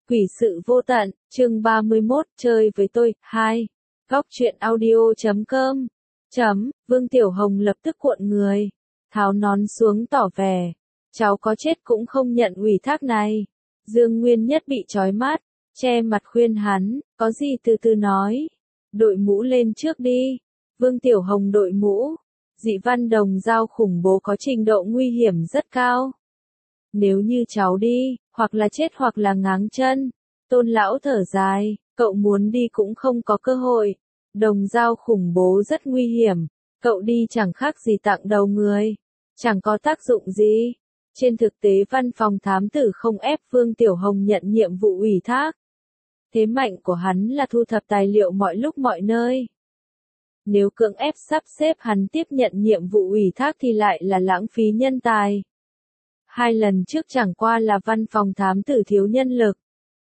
Quỷ sự vô tận, chương 31, chơi với tôi, 2. Góc truyện audio.com. Vương Tiểu Hồng lập tức cuộn người, tháo nón xuống tỏ vẻ. Cháu có chết cũng không nhận ủy thác này. Dương Nguyên Nhất bị chói mắt, che mặt khuyên hắn, có gì từ từ nói. Đội mũ lên trước đi. Vương Tiểu Hồng đội mũ. Dị văn đồng dao khủng bố có trình độ nguy hiểm rất cao. Nếu như cháu đi, hoặc là chết hoặc là ngáng chân. Tôn lão thở dài, cậu muốn đi cũng không có cơ hội. Đồng dao khủng bố rất nguy hiểm, cậu đi chẳng khác gì tặng đầu người. Chẳng có tác dụng gì. Trên thực tế văn phòng thám tử không ép Vương Tiểu Hồng nhận nhiệm vụ ủy thác. Thế mạnh của hắn là thu thập tài liệu mọi lúc mọi nơi. Nếu cưỡng ép sắp xếp hắn tiếp nhận nhiệm vụ ủy thác thì lại là lãng phí nhân tài. 2 lần trước chẳng qua là văn phòng thám tử thiếu nhân lực.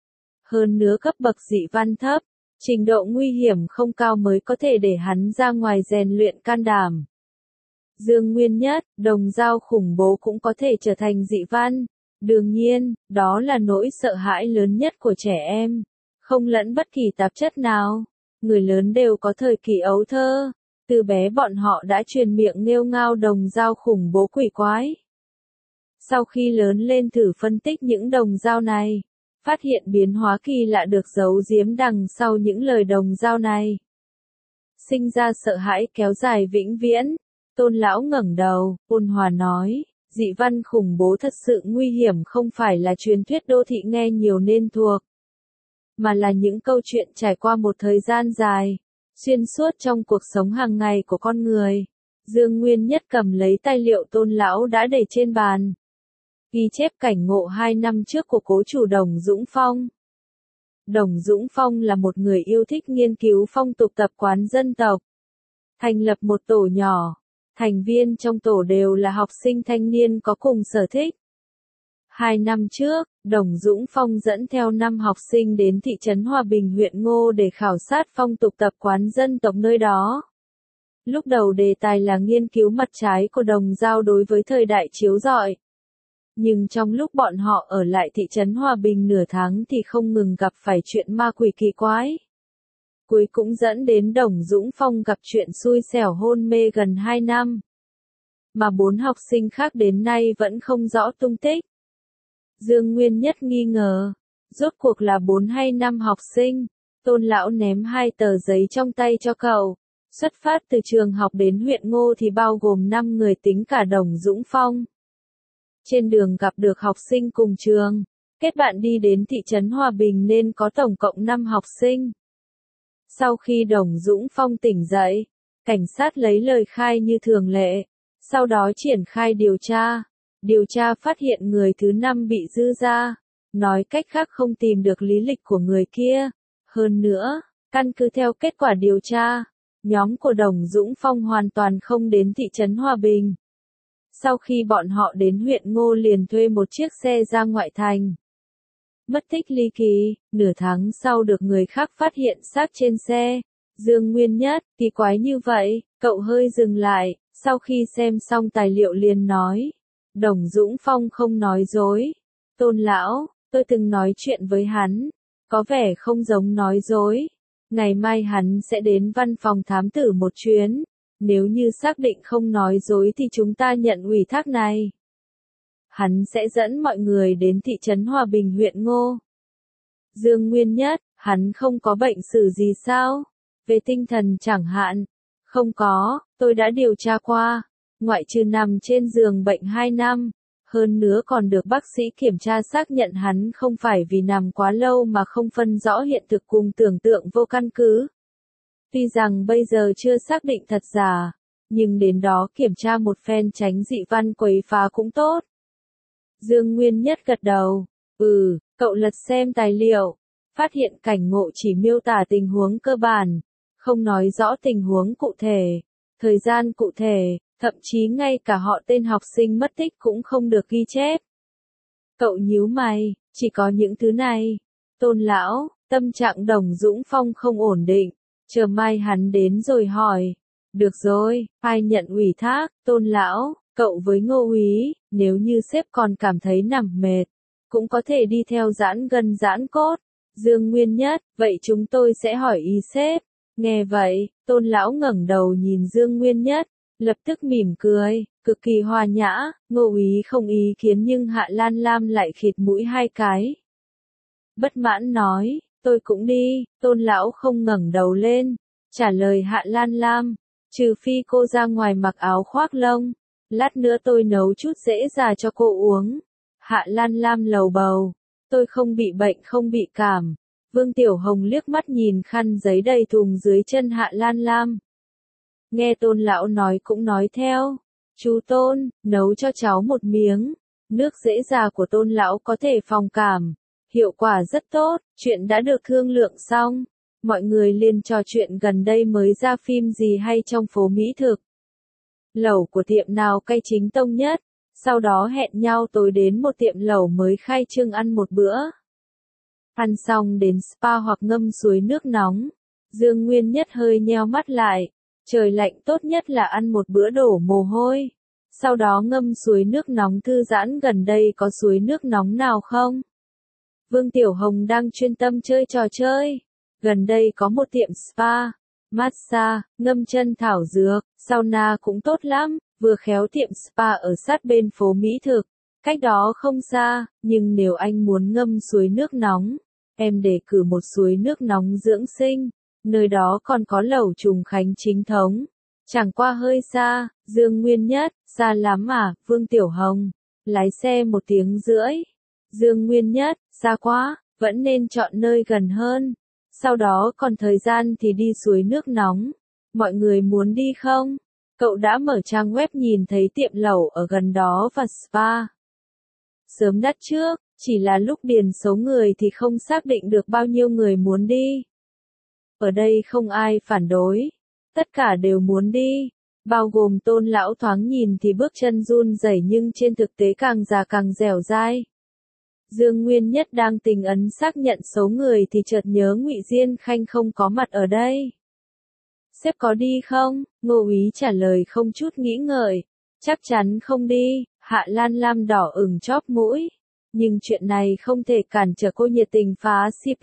Hơn nữa cấp bậc dị văn thấp, trình độ nguy hiểm không cao mới có thể để hắn ra ngoài rèn luyện can đảm. Dương Nguyên Nhất, đồng dao khủng bố cũng có thể trở thành dị văn. Đương nhiên, đó là nỗi sợ hãi lớn nhất của trẻ em. Không lẫn bất kỳ tạp chất nào. Người lớn đều có thời kỳ ấu thơ. Từ bé bọn họ đã truyền miệng nghêu ngao đồng dao khủng bố quỷ quái. Sau khi lớn lên thử phân tích những đồng dao này, phát hiện biến hóa kỳ lạ được giấu giếm đằng sau những lời đồng dao này. Sinh ra sợ hãi kéo dài vĩnh viễn. Tôn lão ngẩng đầu, ôn hòa nói, dị văn khủng bố thật sự nguy hiểm không phải là truyền thuyết đô thị nghe nhiều nên thuộc, mà là những câu chuyện trải qua một thời gian dài, xuyên suốt trong cuộc sống hàng ngày của con người. Dương Nguyên Nhất cầm lấy tài liệu Tôn lão đã để trên bàn. Ghi chép cảnh ngộ 2 năm trước của cố chủ Đồng Dũng Phong. Đồng Dũng Phong là một người yêu thích nghiên cứu phong tục tập quán dân tộc. Thành lập một tổ nhỏ. Thành viên trong tổ đều là học sinh thanh niên có cùng sở thích. 2 năm trước, Đồng Dũng Phong dẫn theo 5 học sinh đến thị trấn Hòa Bình huyện Ngô để khảo sát phong tục tập quán dân tộc nơi đó. Lúc đầu đề tài là nghiên cứu mặt trái của đồng dao đối với thời đại chiếu rọi. Nhưng trong lúc bọn họ ở lại thị trấn Hòa Bình nửa tháng thì không ngừng gặp phải chuyện ma quỷ kỳ quái. Cuối cũng dẫn đến Đồng Dũng Phong gặp chuyện xui xẻo hôn mê gần 2 năm. Mà 4 học sinh khác đến nay vẫn không rõ tung tích. Dương Nguyên Nhất nghi ngờ, rốt cuộc là 4 hay 5 học sinh. Tôn lão ném 2 tờ giấy trong tay cho cậu. Xuất phát từ trường học đến huyện Ngô thì bao gồm 5 người tính cả Đồng Dũng Phong. Trên đường gặp được học sinh cùng trường, kết bạn đi đến thị trấn Hòa Bình nên có tổng cộng 5 học sinh. Sau khi Đồng Dũng Phong tỉnh dậy, cảnh sát lấy lời khai như thường lệ, sau đó triển khai điều tra. Điều tra phát hiện người thứ 5 bị dư ra, nói cách khác không tìm được lý lịch của người kia. Hơn nữa, căn cứ theo kết quả điều tra, nhóm của Đồng Dũng Phong hoàn toàn không đến thị trấn Hòa Bình. Sau khi bọn họ đến huyện Ngô liền thuê một chiếc xe ra ngoại thành. Mất tích ly kỳ, nửa tháng sau được người khác phát hiện xác trên xe. Dương Nguyên Nhất, kỳ quái như vậy, cậu hơi dừng lại, sau khi xem xong tài liệu liền nói. Đồng Dũng Phong không nói dối. Tôn lão, tôi từng nói chuyện với hắn, có vẻ không giống nói dối. Ngày mai hắn sẽ đến văn phòng thám tử một chuyến. Nếu như xác định không nói dối thì chúng ta nhận ủy thác này. Hắn sẽ dẫn mọi người đến thị trấn Hòa Bình huyện Ngô. Dương Nguyên Nhất, hắn không có bệnh sử gì sao? Về tinh thần chẳng hạn. Không có, tôi đã điều tra qua. Ngoại trừ nằm trên giường bệnh 2 năm. Hơn nữa còn được bác sĩ kiểm tra xác nhận hắn không phải vì nằm quá lâu mà không phân rõ hiện thực cùng tưởng tượng vô căn cứ. Tuy rằng bây giờ chưa xác định thật giả, nhưng đến đó kiểm tra một phen tránh dị văn quấy phá cũng tốt. Dương Nguyên Nhất gật đầu, cậu lật xem tài liệu, phát hiện cảnh ngộ chỉ miêu tả tình huống cơ bản, không nói rõ tình huống cụ thể, thời gian cụ thể, thậm chí ngay cả họ tên học sinh mất tích cũng không được ghi chép. Cậu nhíu mày, chỉ có những thứ này. Tôn lão, tâm trạng Đồng Dũng Phong không ổn định. Chờ mai hắn đến rồi hỏi. Được rồi, ai nhận ủy thác? Tôn lão, cậu với Ngô úy, nếu như sếp còn cảm thấy nằm mệt, cũng có thể đi theo giãn gân giãn cốt. Dương Nguyên Nhất, vậy chúng tôi sẽ hỏi ý sếp. Nghe vậy, Tôn lão ngẩng đầu nhìn Dương Nguyên Nhất, lập tức mỉm cười, cực kỳ hòa nhã, Ngô úy không ý kiến nhưng Hạ Lan Lam lại khịt mũi hai cái. Bất mãn nói, tôi cũng đi, Tôn lão không ngẩng đầu lên, trả lời Hạ Lan Lam, trừ phi cô ra ngoài mặc áo khoác lông, lát nữa tôi nấu chút dễ già cho cô uống. Hạ Lan Lam lầu bầu, tôi không bị bệnh không bị cảm. Vương Tiểu Hồng liếc mắt nhìn khăn giấy đầy thùng dưới chân Hạ Lan Lam. Nghe Tôn lão nói cũng nói theo. Chú Tôn, nấu cho cháu một miếng. Nước dễ già của Tôn lão có thể phòng cảm. Hiệu quả rất tốt, chuyện đã được thương lượng xong. Mọi người liền trò chuyện gần đây mới ra phim gì hay trong phố mỹ thực. Lẩu của tiệm nào cay chính tông nhất. Sau đó hẹn nhau tối đến một tiệm lẩu mới khai trương ăn một bữa. Ăn xong đến spa hoặc ngâm suối nước nóng. Dương Nguyên Nhất hơi nheo mắt lại. Trời lạnh tốt nhất là ăn một bữa đổ mồ hôi. Sau đó ngâm suối nước nóng thư giãn, gần đây có suối nước nóng nào không? Vương Tiểu Hồng đang chuyên tâm chơi trò chơi. Gần đây có một tiệm spa, massage, ngâm chân thảo dược, sauna cũng tốt lắm, vừa khéo tiệm spa ở sát bên phố mỹ thực. Cách đó không xa, nhưng nếu anh muốn ngâm suối nước nóng, em đề cử một suối nước nóng dưỡng sinh. Nơi đó còn có lẩu Trùng Khánh chính thống. Chẳng qua hơi xa, Dương Nguyên Nhất, xa lắm à, Vương Tiểu Hồng. Lái xe 1 tiếng rưỡi. Dương Nguyên Nhất, xa quá, vẫn nên chọn nơi gần hơn. Sau đó còn thời gian thì đi suối nước nóng. Mọi người muốn đi không? Cậu đã mở trang web nhìn thấy tiệm lẩu ở gần đó và spa. Sớm đặt trước, chỉ là lúc điền số người thì không xác định được bao nhiêu người muốn đi. Ở đây không ai phản đối. Tất cả đều muốn đi. Bao gồm Tôn lão, thoáng nhìn thì bước chân run rẩy nhưng trên thực tế càng già càng dẻo dai. Dương Nguyên Nhất đang tình ấn xác nhận số người thì chợt nhớ Ngụy Diên Khanh không có mặt ở đây. Sếp có đi không? Ngô úy trả lời không chút nghĩ ngợi. Chắc chắn không đi. Hạ Lan Lam đỏ ửng chóp mũi. Nhưng chuyện này không thể cản trở cô nhiệt tình phá CP.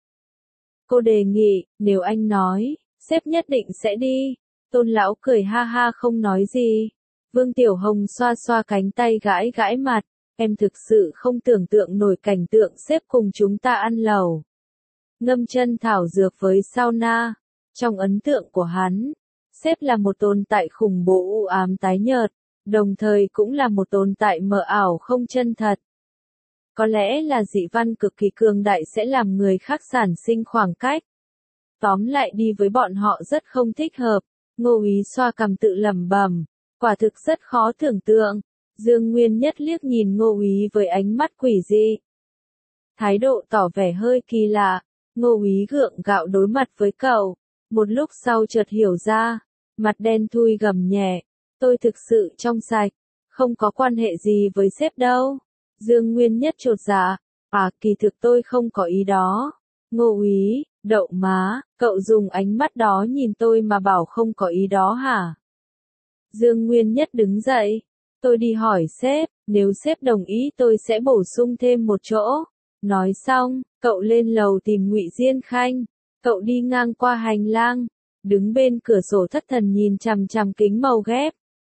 Cô đề nghị, nếu anh nói, sếp nhất định sẽ đi. Tôn lão cười ha ha không nói gì. Vương Tiểu Hồng xoa xoa cánh tay gãi gãi mặt. Em thực sự không tưởng tượng nổi cảnh tượng sếp cùng chúng ta ăn lẩu. Ngâm chân thảo dược với sauna. Trong ấn tượng của hắn, sếp là một tồn tại khủng bố u ám tái nhợt, đồng thời cũng là một tồn tại mờ ảo không chân thật. Có lẽ là dị văn cực kỳ cường đại sẽ làm người khác sản sinh khoảng cách. Tóm lại đi với bọn họ rất không thích hợp. Ngô úy xoa cằm tự lẩm bẩm, quả thực rất khó tưởng tượng. Dương Nguyên Nhất liếc nhìn Ngô úy với ánh mắt quỷ dị. Thái độ tỏ vẻ hơi kỳ lạ. Ngô úy gượng gạo đối mặt với cậu. Một lúc sau chợt hiểu ra. Mặt đen thui gầm nhẹ. Tôi thực sự trong sạch. Không có quan hệ gì với sếp đâu. Dương Nguyên Nhất chột dạ. À, kỳ thực tôi không có ý đó. Ngô úy, đậu má, cậu dùng ánh mắt đó nhìn tôi mà bảo không có ý đó hả? Dương Nguyên Nhất đứng dậy. Tôi đi hỏi sếp, nếu sếp đồng ý tôi sẽ bổ sung thêm một chỗ. Nói xong, cậu lên lầu tìm Ngụy Diên Khanh. Cậu đi ngang qua hành lang, đứng bên cửa sổ thất thần nhìn chằm chằm kính màu ghép.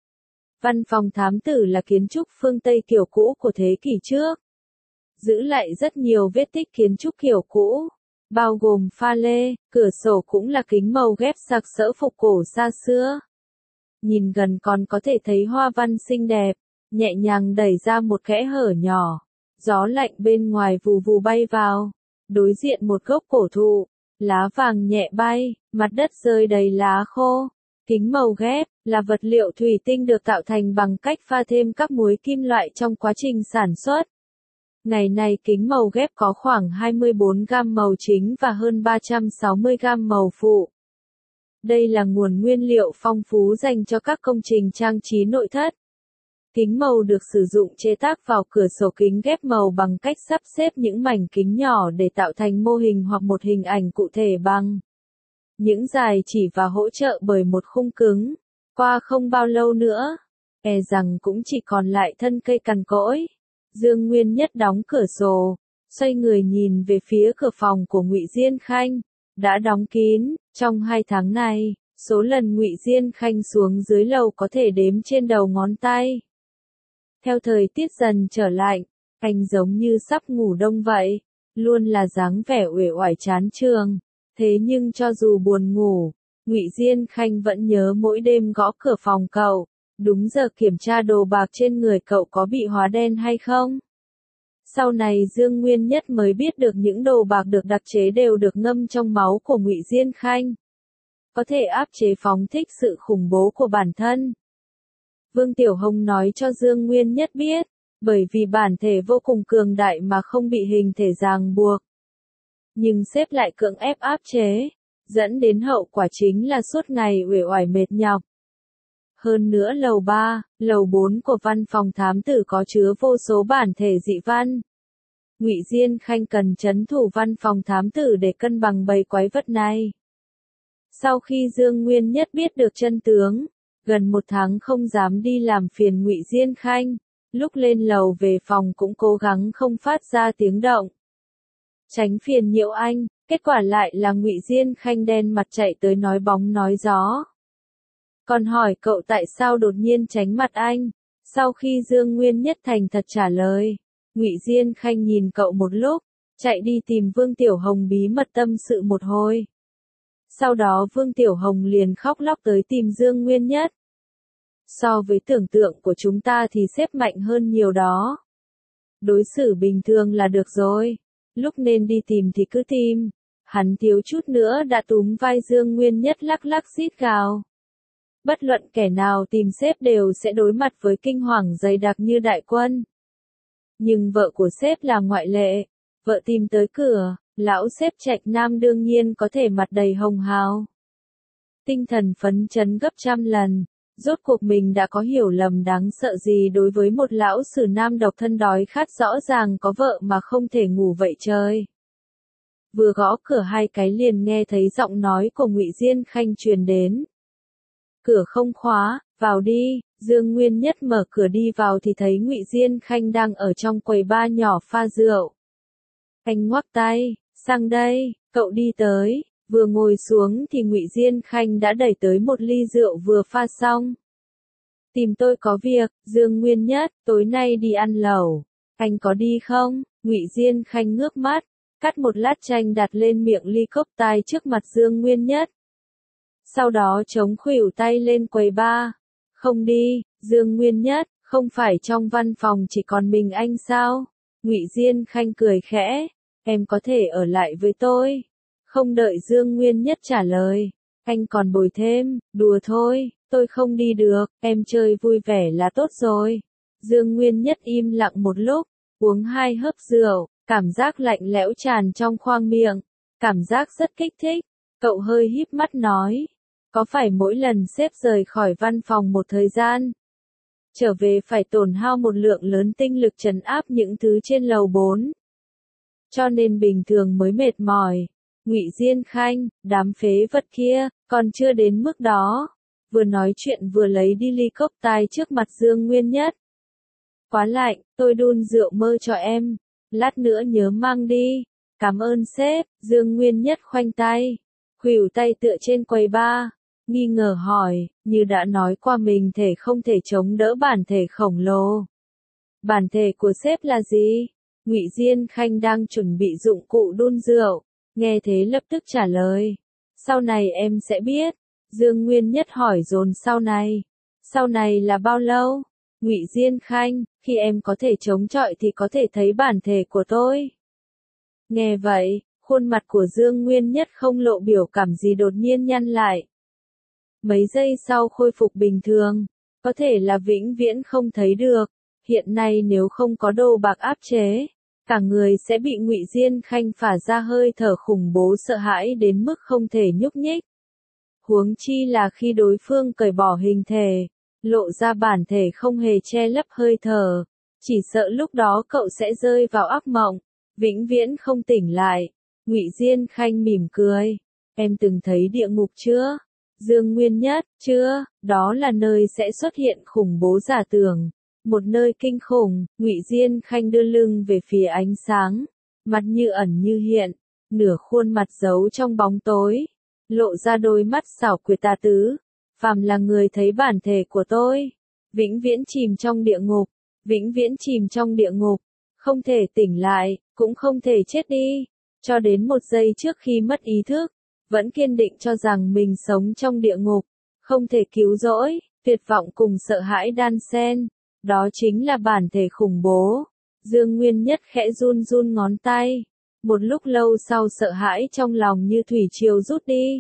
Văn phòng thám tử là kiến trúc phương Tây kiểu cũ của thế kỷ trước. Giữ lại rất nhiều vết tích kiến trúc kiểu cũ, bao gồm pha lê, cửa sổ cũng là kính màu ghép sặc sỡ phục cổ xa xưa. Nhìn gần còn có thể thấy hoa văn xinh đẹp, nhẹ nhàng đẩy ra một kẽ hở nhỏ. Gió lạnh bên ngoài vù vù bay vào. Đối diện một gốc cổ thụ, lá vàng nhẹ bay, mặt đất rơi đầy lá khô. Kính màu ghép là vật liệu thủy tinh được tạo thành bằng cách pha thêm các muối kim loại trong quá trình sản xuất. Ngày nay kính màu ghép có khoảng 24 gam màu chính và hơn 360 gam màu phụ. Đây là nguồn nguyên liệu phong phú dành cho các công trình trang trí nội thất. Kính màu được sử dụng chế tác vào cửa sổ kính ghép màu bằng cách sắp xếp những mảnh kính nhỏ để tạo thành mô hình hoặc một hình ảnh cụ thể bằng những dài chỉ và hỗ trợ bởi một khung cứng. Qua không bao lâu nữa, e rằng cũng chỉ còn lại thân cây cằn cỗi. Dương Nguyên Nhất đóng cửa sổ, xoay người nhìn về phía cửa phòng của Ngụy Diên Khanh, đã đóng kín. Trong 2 tháng này, số lần Ngụy Diên Khanh xuống dưới lầu có thể đếm trên đầu ngón tay. Theo thời tiết dần trở lạnh, anh giống như sắp ngủ đông vậy, luôn là dáng vẻ uể oải chán chường. Thế nhưng cho dù buồn ngủ, Ngụy Diên Khanh vẫn nhớ mỗi đêm gõ cửa phòng cậu, đúng giờ kiểm tra đồ bạc trên người cậu có bị hóa đen hay không. Sau này Dương Nguyên Nhất mới biết được những đồ bạc được đặc chế đều được ngâm trong máu của Ngụy Diên Khanh, có thể áp chế phóng thích sự khủng bố của bản thân. Vương Tiểu Hồng nói cho Dương Nguyên Nhất biết, bởi vì bản thể vô cùng cường đại mà không bị hình thể ràng buộc. Nhưng sếp lại cưỡng ép áp chế, dẫn đến hậu quả chính là suốt ngày uể oải mệt nhọc. Hơn nữa lầu 3, lầu 4 của văn phòng thám tử có chứa vô số bản thể dị văn. Ngụy Diên Khanh cần trấn thủ văn phòng thám tử để cân bằng bầy quái vật này. Sau khi Dương Nguyên Nhất biết được chân tướng, gần 1 tháng không dám đi làm phiền Ngụy Diên Khanh, lúc lên lầu về phòng cũng cố gắng không phát ra tiếng động. Tránh phiền nhiễu anh, kết quả lại là Ngụy Diên Khanh đen mặt chạy tới nói bóng nói gió. Còn hỏi cậu tại sao đột nhiên tránh mặt anh, sau khi Dương Nguyên Nhất thành thật trả lời, Ngụy Diên Khanh nhìn cậu một lúc, chạy đi tìm Vương Tiểu Hồng bí mật tâm sự một hồi. Sau đó Vương Tiểu Hồng liền khóc lóc tới tìm Dương Nguyên Nhất. So với tưởng tượng của chúng ta thì sếp mạnh hơn nhiều đó. Đối xử bình thường là được rồi, lúc nên đi tìm thì cứ tìm. Hắn thiếu chút nữa đã túm vai Dương Nguyên Nhất lắc lắc rít gào. Bất luận kẻ nào tìm sếp đều sẽ đối mặt với kinh hoàng dày đặc như đại quân. Nhưng vợ của sếp là ngoại lệ, vợ tìm tới cửa, lão sếp Trạch Nam đương nhiên có thể mặt đầy hồng hào. Tinh thần phấn chấn gấp trăm lần, rốt cuộc mình đã có hiểu lầm đáng sợ gì đối với một lão sử nam độc thân đói khát rõ ràng có vợ mà không thể ngủ vậy trời. Vừa gõ cửa 2 cái liền nghe thấy giọng nói của Ngụy Diên Khanh truyền đến. Cửa không khóa, vào đi. Dương Nguyên Nhất mở cửa đi vào thì thấy Ngụy Diên Khanh đang ở trong quầy bar nhỏ pha rượu. Anh ngoắc tay, sang đây, cậu đi tới, vừa ngồi xuống thì Ngụy Diên Khanh đã đẩy tới một ly rượu vừa pha xong. Tìm tôi có việc, Dương Nguyên Nhất, tối nay đi ăn lẩu, anh có đi không? Ngụy Diên Khanh ngước mắt, cắt một lát chanh đặt lên miệng ly cốc tai trước mặt Dương Nguyên Nhất. Sau đó chống khuỷu tay lên quầy bar. Không đi, Dương Nguyên Nhất, không phải trong văn phòng chỉ còn mình anh sao? Ngụy Diên Khanh cười khẽ, em có thể ở lại với tôi. Không đợi Dương Nguyên Nhất trả lời, anh còn bồi thêm, đùa thôi, tôi không đi được, em chơi vui vẻ là tốt rồi. Dương Nguyên Nhất im lặng một lúc, uống 2 hớp rượu, cảm giác lạnh lẽo tràn trong khoang miệng, cảm giác rất kích thích. Cậu hơi híp mắt nói, có phải mỗi lần sếp rời khỏi văn phòng một thời gian, trở về phải tổn hao một lượng lớn tinh lực trấn áp những thứ trên lầu 4. Cho nên bình thường mới mệt mỏi. Ngụy Diên Khanh, đám phế vật kia, còn chưa đến mức đó. Vừa nói chuyện vừa lấy đi ly cốc tai trước mặt Dương Nguyên Nhất. Quá lạnh, tôi đun rượu mơ cho em. Lát nữa nhớ mang đi. Cảm ơn sếp. Dương Nguyên Nhất khoanh tay, khuỷu tay tựa trên quầy bar, nghi ngờ hỏi, như đã nói qua mình thể không thể chống đỡ bản thể khổng lồ. Bản thể của sếp là gì? Ngụy Diên Khanh đang chuẩn bị dụng cụ đun rượu, nghe thế lập tức trả lời. Sau này em sẽ biết. Dương Nguyên Nhất hỏi dồn sau này. Sau này là bao lâu? Ngụy Diên Khanh, khi em có thể chống chọi thì có thể thấy bản thể của tôi. Nghe vậy, khuôn mặt của Dương Nguyên Nhất không lộ biểu cảm gì đột nhiên nhăn lại. Mấy giây sau khôi phục bình thường, có thể là vĩnh viễn không thấy được. Hiện nay nếu không có đồ bạc áp chế, cả người sẽ bị Ngụy Diên Khanh phả ra hơi thở khủng bố sợ hãi đến mức không thể nhúc nhích. Huống chi là khi đối phương cởi bỏ hình thể, lộ ra bản thể không hề che lấp hơi thở, chỉ sợ lúc đó cậu sẽ rơi vào ác mộng, vĩnh viễn không tỉnh lại. Ngụy Diên Khanh mỉm cười, em từng thấy địa ngục chưa? Dương Nguyên Nhất, chưa, đó là nơi sẽ xuất hiện khủng bố giả tưởng, Một nơi kinh khủng, Ngụy Diên Khanh đưa lưng về phía ánh sáng, mặt như ẩn như hiện, nửa khuôn mặt giấu trong bóng tối, lộ ra đôi mắt xảo quyệt tà tứ. Phàm là người thấy bản thể của tôi, vĩnh viễn chìm trong địa ngục, vĩnh viễn chìm trong địa ngục, không thể tỉnh lại, cũng không thể chết đi, cho đến một giây trước khi mất ý thức, vẫn kiên định cho rằng mình sống trong địa ngục, không thể cứu rỗi, tuyệt vọng cùng sợ hãi đan xen, đó chính là bản thể khủng bố. Dương Nguyên Nhất khẽ run run ngón tay, một lúc lâu sau sợ hãi trong lòng như thủy triều rút đi.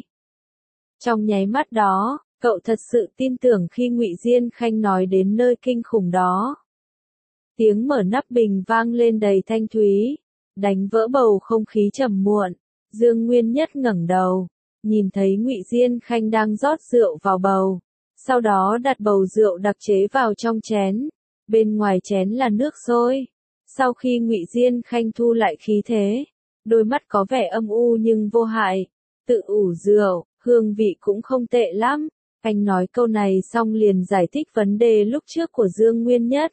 Trong nháy mắt đó, cậu thật sự tin tưởng khi Ngụy Diên Khanh nói đến nơi kinh khủng đó. Tiếng mở nắp bình vang lên đầy thanh thúy, đánh vỡ bầu không khí trầm muộn. Dương Nguyên Nhất ngẩng đầu, nhìn thấy Ngụy Diên Khanh đang rót rượu vào bầu, sau đó đặt bầu rượu đặc chế vào trong chén, bên ngoài chén là nước sôi. Sau khi Ngụy Diên Khanh thu lại khí thế, đôi mắt có vẻ âm u nhưng vô hại, tự ủ rượu, hương vị cũng không tệ lắm. Anh nói câu này xong liền giải thích vấn đề lúc trước của Dương Nguyên Nhất.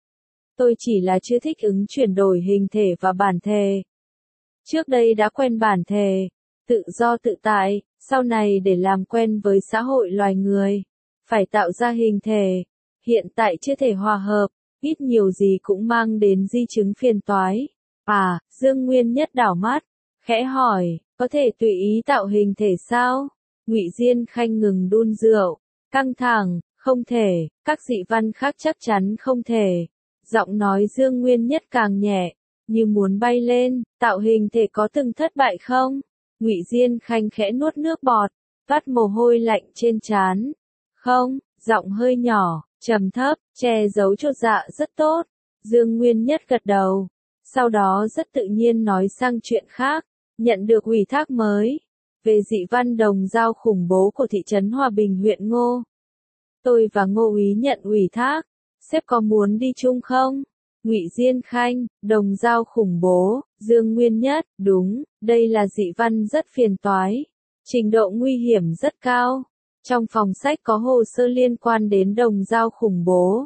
Tôi chỉ là chưa thích ứng chuyển đổi hình thể và bản thể. Trước đây đã quen bản thể, tự do tự tại, sau này để làm quen với xã hội loài người, phải tạo ra hình thể, hiện tại chưa thể hòa hợp, ít nhiều gì cũng mang đến di chứng phiền toái. À, Dương Nguyên Nhất đảo mắt, khẽ hỏi, có thể tùy ý tạo hình thể sao? Ngụy Diên Khanh ngừng đun rượu, căng thẳng, không thể, các dị văn khác chắc chắn không thể. Giọng nói Dương Nguyên Nhất càng nhẹ, như muốn bay lên, tạo hình thể có từng thất bại không? Ngụy Diên Khanh khẽ nuốt nước bọt, vắt mồ hôi lạnh trên trán. Không, giọng hơi nhỏ, trầm thấp, che giấu chột dạ rất tốt. Dương Nguyên Nhất gật đầu, sau đó rất tự nhiên nói sang chuyện khác, nhận được ủy thác mới, về dị văn đồng dao khủng bố của thị trấn Hòa Bình huyện Ngô. Tôi và Ngô úy nhận ủy thác, sếp có muốn đi chung không? Ngụy Diên Khanh, đồng dao khủng bố, Dương Nguyên Nhất, đúng, đây là dị văn rất phiền toái, trình độ nguy hiểm rất cao. Trong phòng sách có hồ sơ liên quan đến đồng dao khủng bố.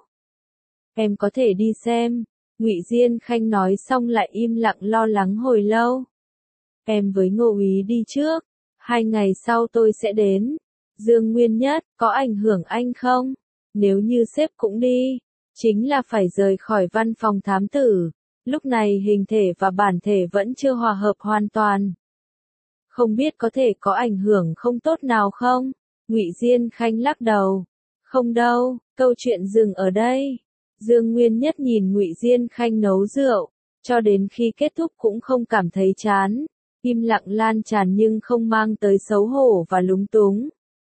Em có thể đi xem. Ngụy Diên Khanh nói xong lại im lặng lo lắng hồi lâu. Em với Ngô úy đi trước, 2 ngày sau tôi sẽ đến. Dương Nguyên Nhất, có ảnh hưởng anh không? Nếu như sếp cũng đi, chính là phải rời khỏi văn phòng thám tử. Lúc này hình thể và bản thể vẫn chưa hòa hợp hoàn toàn. Không biết có thể có ảnh hưởng không tốt nào không? Ngụy Diên Khanh lắc đầu. Không đâu, câu chuyện dừng ở đây. Dương Nguyên Nhất nhìn Ngụy Diên Khanh nấu rượu, cho đến khi kết thúc cũng không cảm thấy chán. Im lặng lan tràn nhưng không mang tới xấu hổ và lúng túng,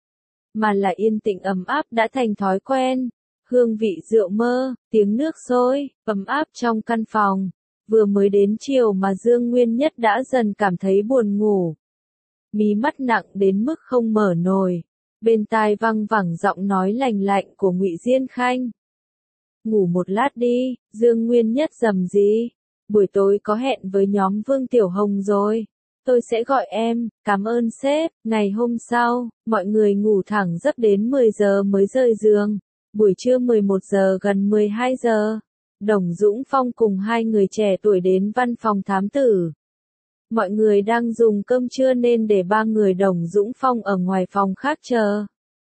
mà là yên tĩnh ấm áp đã thành thói quen. Hương vị rượu mơ, tiếng nước sôi, ấm áp trong căn phòng. Vừa mới đến chiều mà Dương Nguyên Nhất đã dần cảm thấy buồn ngủ. Mí mắt nặng đến mức không mở nổi. Bên tai văng vẳng giọng nói lành lạnh của Ngụy Diên Khanh. Ngủ một lát đi, Dương Nguyên Nhất rầm rì. Buổi tối có hẹn với nhóm Vương Tiểu Hồng rồi. Tôi sẽ gọi em, cảm ơn sếp. Ngày hôm sau, mọi người ngủ thẳng giấc đến 10 giờ mới rời giường. Buổi trưa 11 giờ gần 12 giờ, Đồng Dũng Phong cùng 2 người trẻ tuổi đến văn phòng thám tử. Mọi người đang dùng cơm trưa nên để 3 người Đồng Dũng Phong ở ngoài phòng khác chờ.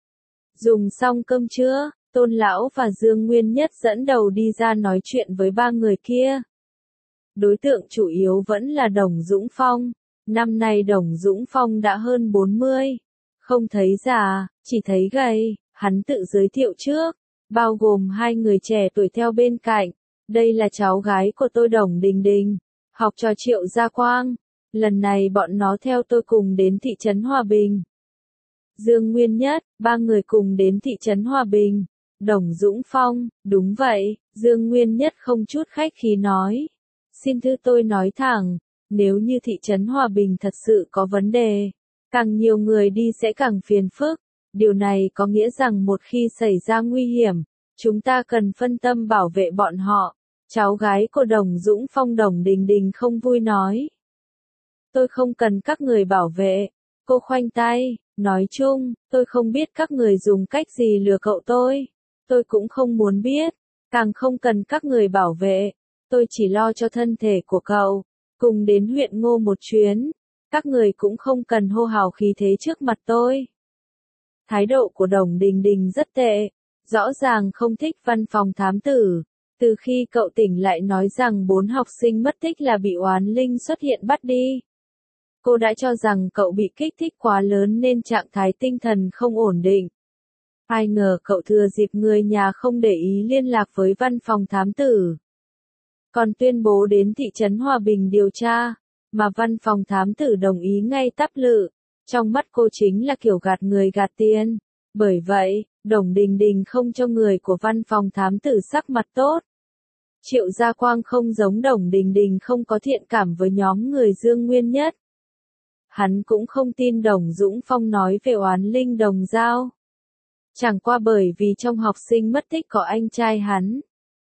Dùng xong cơm trưa, Tôn Lão và Dương Nguyên Nhất dẫn đầu đi ra nói chuyện với 3 người kia. Đối tượng chủ yếu vẫn là Đồng Dũng Phong. Năm nay Đồng Dũng Phong đã hơn 40. Không thấy già, chỉ thấy gầy. Hắn tự giới thiệu trước, bao gồm 2 người trẻ tuổi theo bên cạnh. Đây là cháu gái của tôi Đồng Đình Đình, học trò Triệu Gia Quang. Lần này bọn nó theo tôi cùng đến thị trấn Hòa Bình. Dương Nguyên Nhất, 3 người cùng đến thị trấn Hòa Bình. Đồng Dũng Phong, đúng vậy, Dương Nguyên Nhất không chút khách khí nói. Xin thứ tôi nói thẳng, nếu như thị trấn Hòa Bình thật sự có vấn đề, càng nhiều người đi sẽ càng phiền phức. Điều này có nghĩa rằng một khi xảy ra nguy hiểm, chúng ta cần phân tâm bảo vệ bọn họ. Cháu gái của Đồng Dũng Phong Đồng Đình Đình không vui nói. Tôi không cần các người bảo vệ. Cô khoanh tay, nói chung, tôi không biết các người dùng cách gì lừa cậu tôi. Tôi cũng không muốn biết. Càng không cần các người bảo vệ, tôi chỉ lo cho thân thể của cậu. Cùng đến huyện Ngô một chuyến, các người cũng không cần hô hào khí thế trước mặt tôi. Thái độ của Đồng Đình Đình rất tệ, rõ ràng không thích văn phòng thám tử. Từ khi cậu tỉnh lại nói rằng 4 học sinh mất tích là bị oán linh xuất hiện bắt đi. Cô đã cho rằng cậu bị kích thích quá lớn nên trạng thái tinh thần không ổn định. Ai ngờ cậu thừa dịp người nhà không để ý liên lạc với văn phòng thám tử. Còn tuyên bố đến thị trấn Hòa Bình điều tra, mà văn phòng thám tử đồng ý ngay tắp lự. Trong mắt cô chính là kiểu gạt người gạt tiền. Bởi vậy, Đồng Đình Đình không cho người của văn phòng thám tử sắc mặt tốt. Triệu Gia Quang không giống Đồng Đình Đình không có thiện cảm với nhóm người Dương Nguyên Nhất. Hắn cũng không tin Đồng Dũng Phong nói về oán linh Đồng Giao. Chẳng qua bởi vì trong học sinh mất tích có anh trai hắn.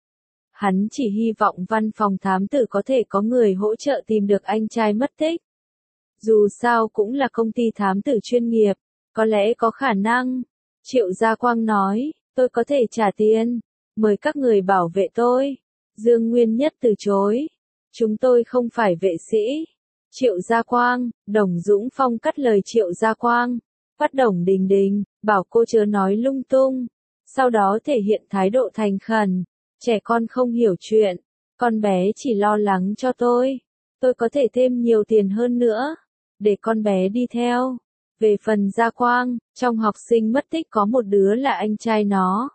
Hắn chỉ hy vọng văn phòng thám tử có thể có người hỗ trợ tìm được anh trai mất tích. Dù sao cũng là công ty thám tử chuyên nghiệp, có lẽ có khả năng. Triệu Gia Quang nói, tôi có thể trả tiền, mời các người bảo vệ tôi. Dương Nguyên Nhất từ chối. Chúng tôi không phải vệ sĩ. Triệu Gia Quang, Đồng Dũng Phong cắt lời Triệu Gia Quang. Bắt Đồng Đình Đình, bảo cô chớ nói lung tung. Sau đó thể hiện thái độ thành khẩn. Trẻ con không hiểu chuyện. Con bé chỉ lo lắng cho tôi. Tôi có thể thêm nhiều tiền hơn nữa. Để con bé đi theo. Về phần Gia Quang, trong học sinh mất tích có một đứa là anh trai nó.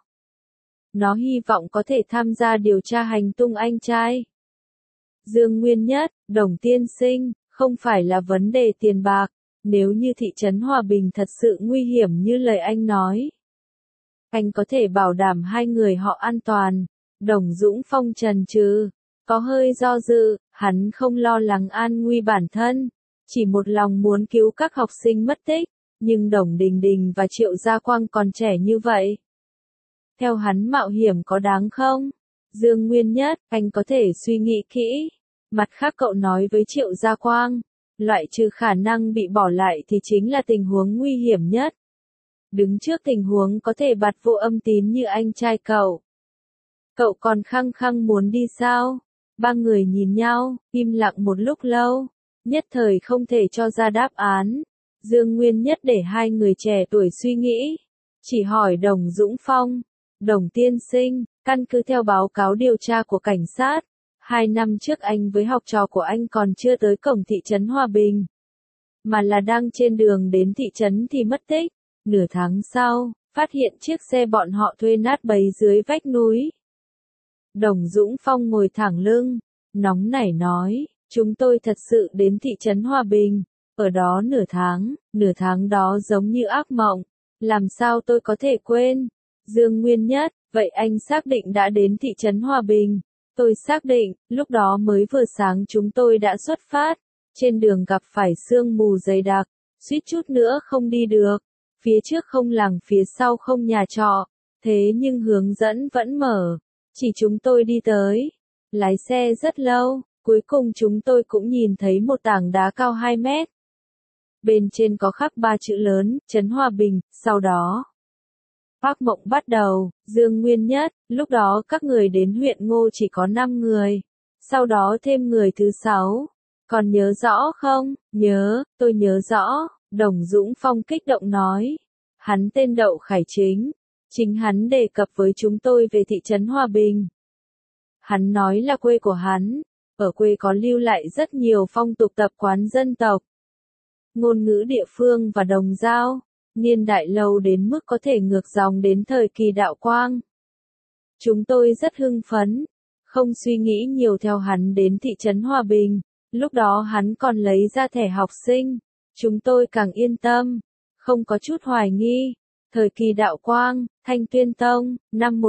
Nó hy vọng có thể tham gia điều tra hành tung anh trai. Dương Nguyên Nhất, Đồng tiên sinh, không phải là vấn đề tiền bạc. Nếu như thị trấn Hòa Bình thật sự nguy hiểm như lời anh nói, anh có thể bảo đảm hai người họ an toàn. Đồng Dũng Phong chần chừ, có hơi do dự, hắn không lo lắng an nguy bản thân, chỉ một lòng muốn cứu các học sinh mất tích, nhưng Đồng Đình Đình và Triệu Gia Quang còn trẻ như vậy. Theo hắn mạo hiểm có đáng không? Dương Nguyên Nhất, anh có thể suy nghĩ kỹ. Mặt khác cậu nói với Triệu Gia Quang, loại trừ khả năng bị bỏ lại thì chính là tình huống nguy hiểm nhất. Đứng trước tình huống có thể bạt vô âm tín như anh trai cậu. Cậu còn khăng khăng muốn đi sao? Ba người nhìn nhau, im lặng một lúc lâu, nhất thời không thể cho ra đáp án. Dương Nguyên Nhất để hai người trẻ tuổi suy nghĩ, chỉ hỏi Đồng Dũng Phong, Đồng tiên sinh, căn cứ theo báo cáo điều tra của cảnh sát, 2 năm trước anh với học trò của anh còn chưa tới cổng thị trấn Hòa Bình, mà là đang trên đường đến thị trấn thì mất tích. Nửa tháng sau, phát hiện chiếc xe bọn họ thuê nát bấy dưới vách núi. Đồng Dũng Phong ngồi thẳng lưng, nóng nảy nói, chúng tôi thật sự đến thị trấn Hòa Bình, ở đó nửa tháng đó giống như ác mộng, làm sao tôi có thể quên. Dương Nguyên Nhất, vậy anh xác định đã đến thị trấn Hòa Bình? Tôi xác định, lúc đó mới vừa sáng chúng tôi đã xuất phát, trên đường gặp phải sương mù dày đặc, suýt chút nữa không đi được, phía trước không làng phía sau không nhà trọ, thế nhưng hướng dẫn vẫn mở, chỉ chúng tôi đi tới, lái xe rất lâu, cuối cùng chúng tôi cũng nhìn thấy một tảng đá cao 2 mét. Bên trên có khắc 3 chữ lớn, trấn Hòa Bình, sau đó. Ác mộng bắt đầu, Dương Nguyên Nhất, lúc đó các người đến huyện Ngô chỉ có 5 người, sau đó thêm người thứ 6. Còn nhớ rõ không? Nhớ, tôi nhớ rõ, Đồng Dũng Phong kích động nói. Hắn tên Đậu Khải Chính. Chính hắn đề cập với chúng tôi về thị trấn Hòa Bình. Hắn nói là quê của hắn, ở quê có lưu lại rất nhiều phong tục tập quán dân tộc, ngôn ngữ địa phương và đồng dao, niên đại lâu đến mức có thể ngược dòng đến thời kỳ Đạo Quang. Chúng tôi rất hưng phấn, không suy nghĩ nhiều theo hắn đến thị trấn Hòa Bình, lúc đó hắn còn lấy ra thẻ học sinh, chúng tôi càng yên tâm, không có chút hoài nghi. Thời kỳ Đạo Quang, Thanh Tuyên Tông, năm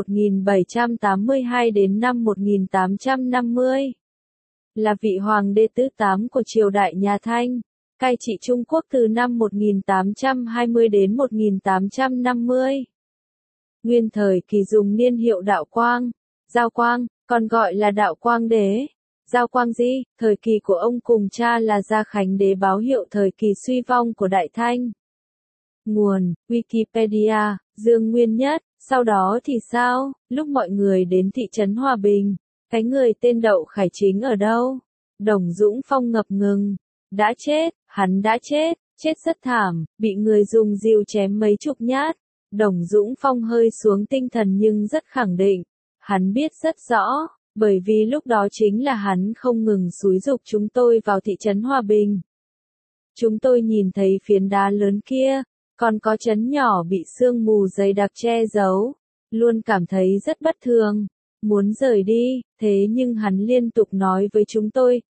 1782 đến năm 1850, là vị hoàng đế thứ 8 của triều đại nhà Thanh, cai trị Trung Quốc từ năm 1820 đến 1850. Nguyên thời kỳ dùng niên hiệu Đạo Quang, Giao Quang, còn gọi là Đạo Quang Đế. Giao Quang Di, thời kỳ của ông cùng cha là Gia Khánh Đế báo hiệu thời kỳ suy vong của Đại Thanh. Nguồn, Wikipedia, Dương Nguyên Nhất, Sau đó thì sao, lúc mọi người đến thị trấn Hòa Bình, cái người tên Đậu Khải chính ở đâu? Đồng Dũng Phong ngập ngừng. Đã chết, hắn đã chết, chết rất thảm, bị người dùng rìu chém mấy chục nhát. Đồng Dũng Phong hơi xuống tinh thần nhưng rất khẳng định. Hắn biết rất rõ, bởi vì lúc đó chính là hắn không ngừng xúi giục chúng tôi vào thị trấn Hòa Bình. Chúng tôi nhìn thấy phiến đá lớn kia, còn có trấn nhỏ bị sương mù dày đặc che giấu, luôn cảm thấy rất bất thường, muốn rời đi, thế nhưng hắn liên tục nói với chúng tôi,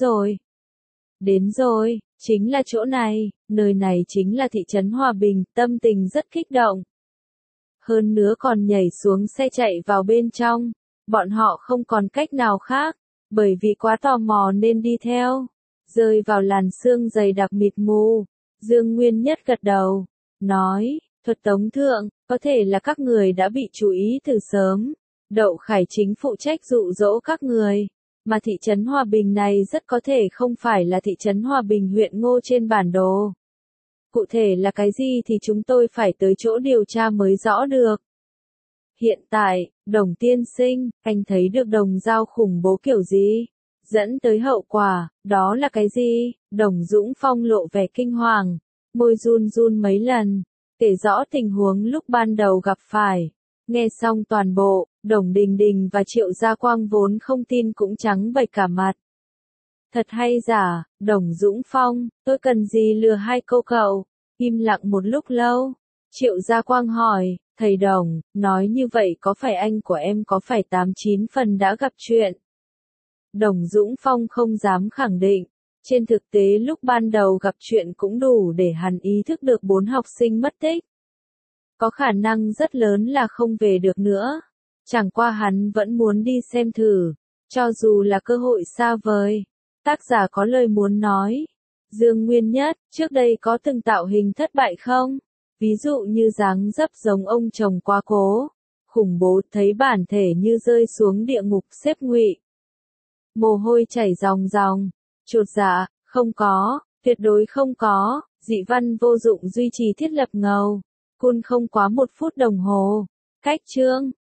đến rồi, chính là chỗ này, nơi này chính là thị trấn Hòa Bình, tâm tình rất kích động. Hơn nữa còn nhảy xuống xe chạy vào bên trong, bọn họ không còn cách nào khác, bởi vì quá tò mò nên đi theo. Rơi vào làn sương dày đặc mịt mù, Dương Nguyên Nhất gật đầu, nói, Thuật Tống Thượng, có thể là các người đã bị chú ý từ sớm. Đậu Khải chính phụ trách dụ dỗ các người, mà thị trấn Hòa Bình này rất có thể không phải là thị trấn Hòa Bình huyện Ngô trên bản đồ. Cụ thể là cái gì thì chúng tôi phải tới chỗ điều tra mới rõ được. Hiện tại, Đồng tiên sinh, anh thấy được đồng dao khủng bố kiểu gì? Dẫn tới hậu quả, đó là cái gì? Đồng Dũng Phong lộ vẻ kinh hoàng, môi run run mấy lần, kể rõ tình huống lúc ban đầu gặp phải. Nghe xong toàn bộ, Đồng Đình Đình và Triệu Gia Quang vốn không tin cũng trắng bệch cả mặt. Thật hay giả, Đồng Dũng Phong, tôi cần gì lừa hai câu cậu? Im lặng một lúc lâu, Triệu Gia Quang hỏi, thầy Đồng, nói như vậy có phải anh của em có phải 89 phần đã gặp chuyện? Đồng Dũng Phong không dám khẳng định, trên thực tế lúc ban đầu gặp chuyện cũng đủ để hắn ý thức được 4 học sinh mất tích. Có khả năng rất lớn là không về được nữa, chẳng qua hắn vẫn muốn đi xem thử, cho dù là cơ hội xa vời. Tác giả có lời muốn nói. Dương Nguyên Nhất, trước đây có từng tạo hình thất bại không? Ví dụ như dáng dấp giống ông chồng quá cố, khủng bố thấy bản thể như rơi xuống địa ngục xếp ngụy. Mồ hôi chảy ròng ròng, chột dạ, không có, tuyệt đối không có, dị văn vô dụng duy trì thiết lập ngầu, cun không quá 1 phút đồng hồ. Cách chương